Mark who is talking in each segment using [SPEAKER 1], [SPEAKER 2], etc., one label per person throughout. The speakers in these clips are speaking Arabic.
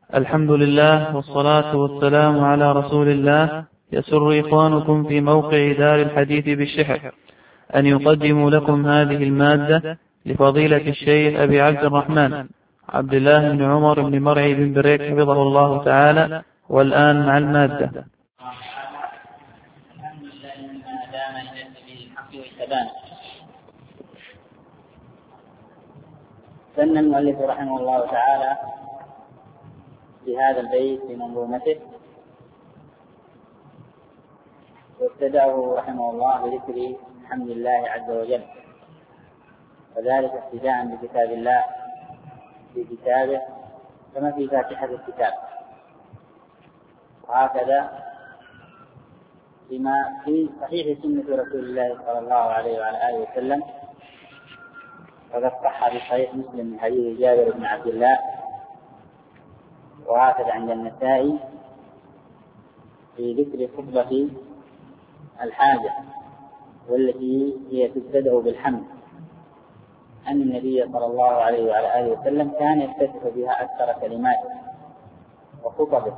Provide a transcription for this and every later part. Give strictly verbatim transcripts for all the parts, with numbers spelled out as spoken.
[SPEAKER 1] الحمد لله والصلاة والسلام على رسول الله. يسر إخوانكم في موقع دار الحديث بالشحر أن يقدموا لكم هذه المادة لفضيلة الشيخ أبي عبد الرحمن عبد الله بن عمر بن مرعي بن بريك حفظه الله تعالى. والآن مع المادة.
[SPEAKER 2] الحمد لله مما هدانا إلى سبيل الحق والثبات. سن المؤلف رحمه الله تعالى في هذا البيت في منظومته، وابتدأه رحمه الله بذكر حمد الله عز وجل، وذلك ابتداء بكتاب الله في كتابه كما في فاتحة الكتاب، وهكذا بما في صحيح سنة رسول الله صلى الله عليه وعلى آله وسلم، وقد صح في صحيح مسلم من حديث جابر بن عبد الله، وهكذا عند النسائي في ذكر خطبة الحاجة والتي هي تبتدأ بالحمد، أن النبي صلى الله عليه وعلى آله وسلم كان يفتتح بها أكثر كلماته وخطبه،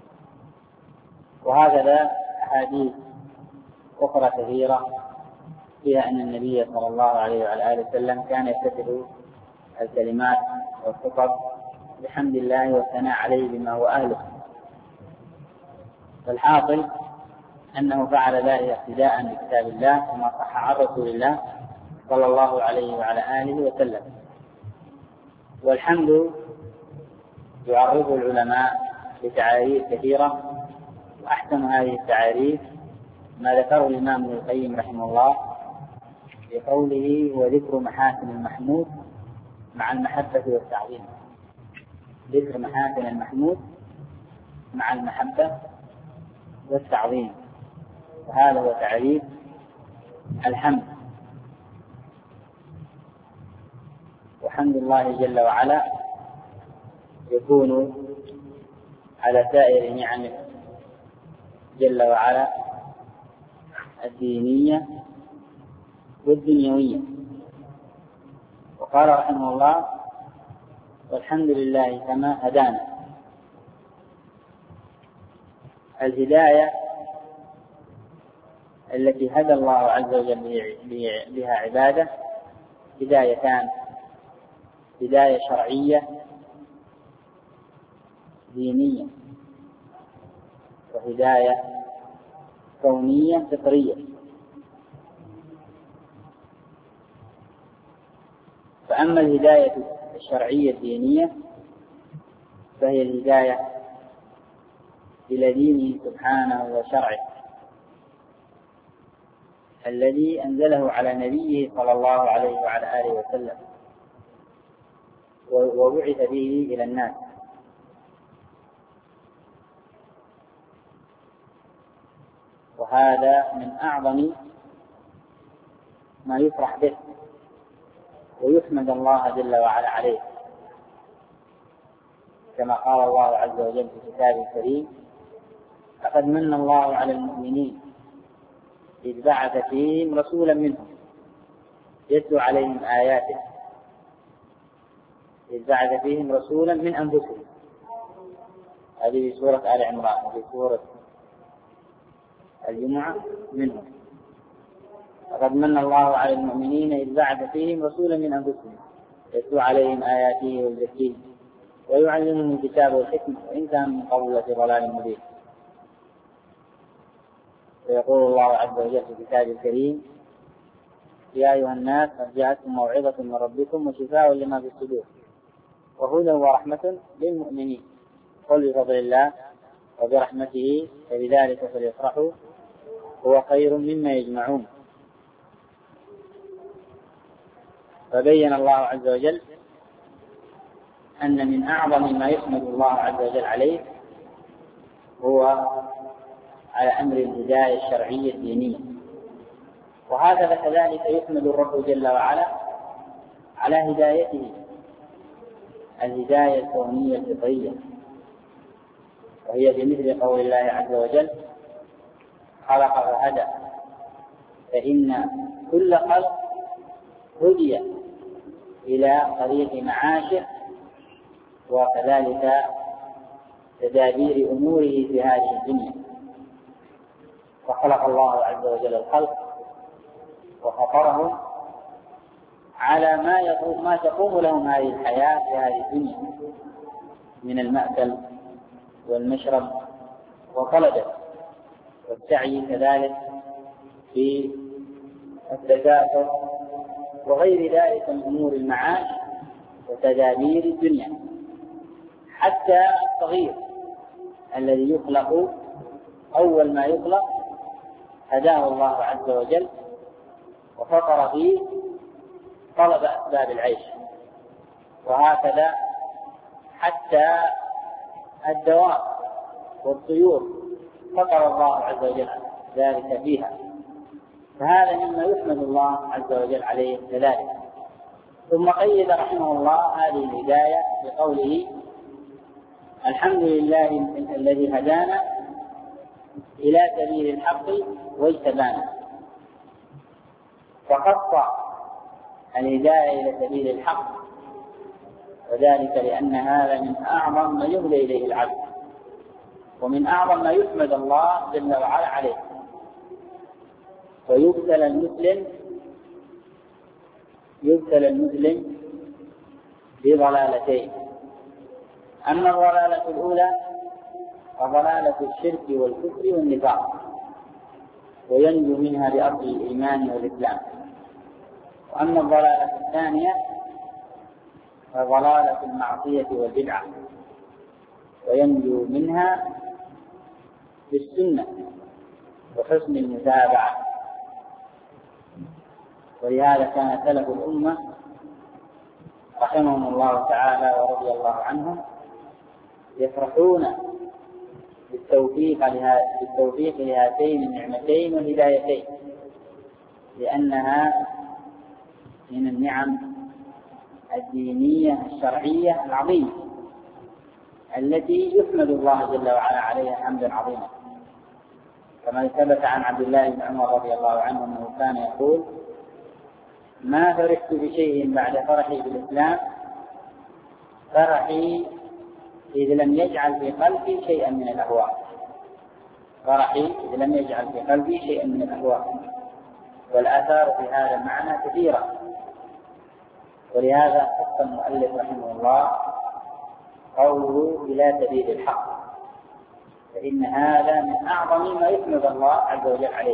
[SPEAKER 2] وهكذا أحاديث أخرى كثيرة فيها أن النبي صلى الله عليه وعلى آله وسلم كان يفتتح الكلمات والخطب بحمد الله والثناء عليه بما هو أهله. فالحاصل أنه فعل ذلك اقتداء بكتاب الله كما صح عن رسول الله صلى الله عليه وعلى آله وسلم. والحمد يعرفه العلماء بتعاريف كثيرة، وأحسن هذه التعاريف ما ذكره الإمام ابن القيم رحمه الله بقوله: هو ذكر محاسن المحمود مع المحبة والتعظيم. ذكر محاسن المحمود مع المحبة والتعظيم، وهذا هو تعريف الحمد. وحمد الله جل وعلا يكون على سائر نعمه جل وعلا الدينية والدنيوية. وقال رحمه الله: والحمد لله كما هدانا. الهداية التي هدى الله عز وجل بها عباده هدايتان: هداية شرعية دينية، وهداية كونية فطرية. فأما الهداية الشرعية الدينية فهي الهداية إلى دينه سبحانه وشرعه الذي أنزله على نبيه صلى الله عليه وعلى آله وسلم وبعث به إلى الناس. وهذا من أعظم ما يفرح به ويحمد الله جل وعلا عليه، كما قال الله عز وجل في كتابه الكريم: لقد من الله على المؤمنين إذ بعث فيهم رسولا منهم يتلو عليهم آياته. إذ بعث فيهم رسولا من أنفسهم، هذه في سورة آل عمران. في سورة الجمعة منهم: لقد من الله على المؤمنين إذ بعث فيهم رسولا من أنفسهم يتلو عليهم آياته ويزكيهم ويعلمهم الكتاب والحكمة وإن كان من قبل في ضلال مبين. ويقول الله عز وجل في كتابه الكريم: يا أيها الناس قد جاءتكم موعظة من ربكم وشفاء لما في الصدور وهدى ورحمة للمؤمنين قل بفضل الله وبرحمته فبذلك فليفرحوا هو خير مما يجمعون. فبين الله عز وجل أن من أعظم ما يحمد الله عز وجل عليه هو على أمر الهداية الشرعية الدينية. وهكذا كذلك يحمد الرب جل وعلا على هدايته الهداية الكونية الفطرية، وهي بمثل قول الله عز وجل: خلق فهدى. فإن كل خلق هدي إلى طريق معاشه، وكذلك تدابير أموره في هذه الدنيا. وخلق الله عز وجل الخلق وفطرهم على ما يقوم ما تقوم لهم هذه الحياة في هذه الدنيا من المأكل والمشرب وطلبه، والسعي كذلك في التكاثر وغير ذلك من أمور المعاش وتدابير الدنيا. حتى الصغير الذي يخلق أول ما يخلق هداه الله عز وجل وفطر فيه طلب أسباب العيش، وهكذا حتى الدواب والطيور فطر الله عز وجل ذلك فيها، فهذا مما يحمد الله عز وجل عليه كذلك. ثم قيد رحمه الله هذه الهداية بقوله: الحمد لله الذي هدانا إلى سبيل الحق واجتبانا. فقص الهداية إلى سبيل الحق، وذلك لأن هذا من أعظم ما يهدى إليه العبد، ومن أعظم ما يحمد الله جل وعلا عليه. ويبتلى المسلم يبتلى المسلم بضلالتين: أما الضلالة الأولى فضلالة الشرك والكفر والنفاق، وينجو منها بأصل الإيمان والإسلام. وأما الضلالة الثانية فضلالة المعصية والبدعة، وينجو منها بالسنة وحسن المتابعة. ولهذا كان سلف الأمة رحمهم الله تعالى ورضي الله عنهم يفرحون بالتوفيق بالتوفيق لهاتين النعمتين والهدايتين، لأنها من النعم الدينية الشرعية العظيمة التي يحمد الله جل وعلا عليها حمدا عظيما، كما ثبت عن عبد الله بن عمر رضي الله عنه أنه كان يقول: ما فرحت بشيء بعد فرحي بالإسلام فرحي إذ لم يجعل في قلبي شيئا من الأهواء فرحي إذ لم يجعل في قلبي شيئا من الأهواء. والآثار في هذا المعنى كثيرة، ولهذا خص المؤلف رحمه الله قوله إلى سبيل الحق، فإن هذا من أعظم ما يحمد الله عز وجل عليه.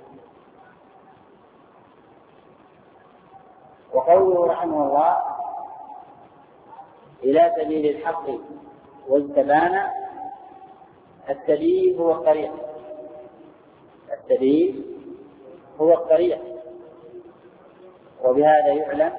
[SPEAKER 2] وقوله رحمه الله إلى سبيل الحق واجتبانا، السبيل هو الطريق السبيل هو الطريق وبهذا يعلم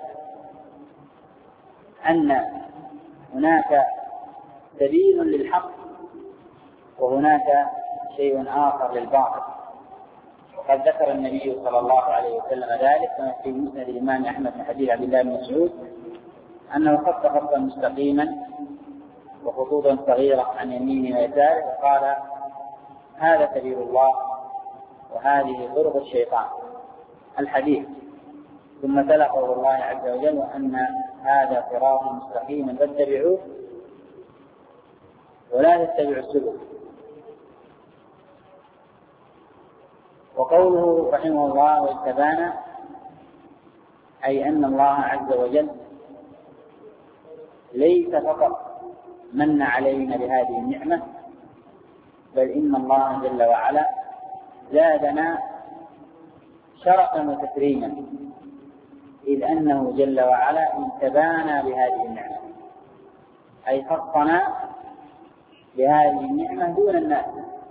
[SPEAKER 2] أن هناك سبيل للحق وهناك شيء آخر للباطل. وقد ذكر النبي صلى الله عليه وسلم ذلك كما في مسند الإمام أحمد من حديث عبد الله بن مسعود أنه خط خطا مستقيما وخطوطا صغيرة عن يمينه ويساره، وقال: هذا سبيل الله وهذه طرق الشيطان، الحديث. ثم تلا قول الله عز وجل: وأن هذا صراط مستقيما فاتبعوه ولا تتبعوا السبل. وقوله رحمه الله واجتبانا أي أن الله عز وجل ليس فقط من علينا بهذه النعمة، بل إن الله جل وعلا زادنا شرفا وتكريما، إذ أنه جل وعلا اجتبانا بهذه النعمة، أي خصنا بهذه النعمة دون الناس.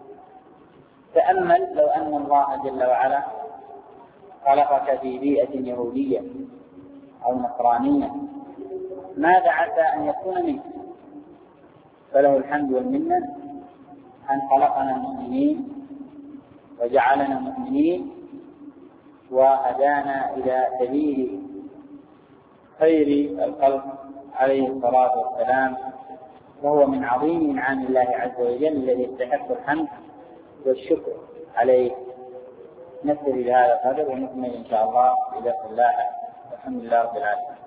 [SPEAKER 2] تأمل لو أن الله جل وعلا خلقك في بيئة يهودية أو نصرانية، ماذا عسى أن يكون منك؟ فله الحمد والمنة أن خلقنا مسلمين وجعلنا مؤمنين وهدانا إلى سبيل خير الخلق عليه الصلاة والسلام، وهو من عظيم نعم الله عز وجل الذي يستحق الحمد والشكر عليه. نكتفي بهذا القدر ونكمل إن شاء الله إلى الله. الحمد لله رب العالمين.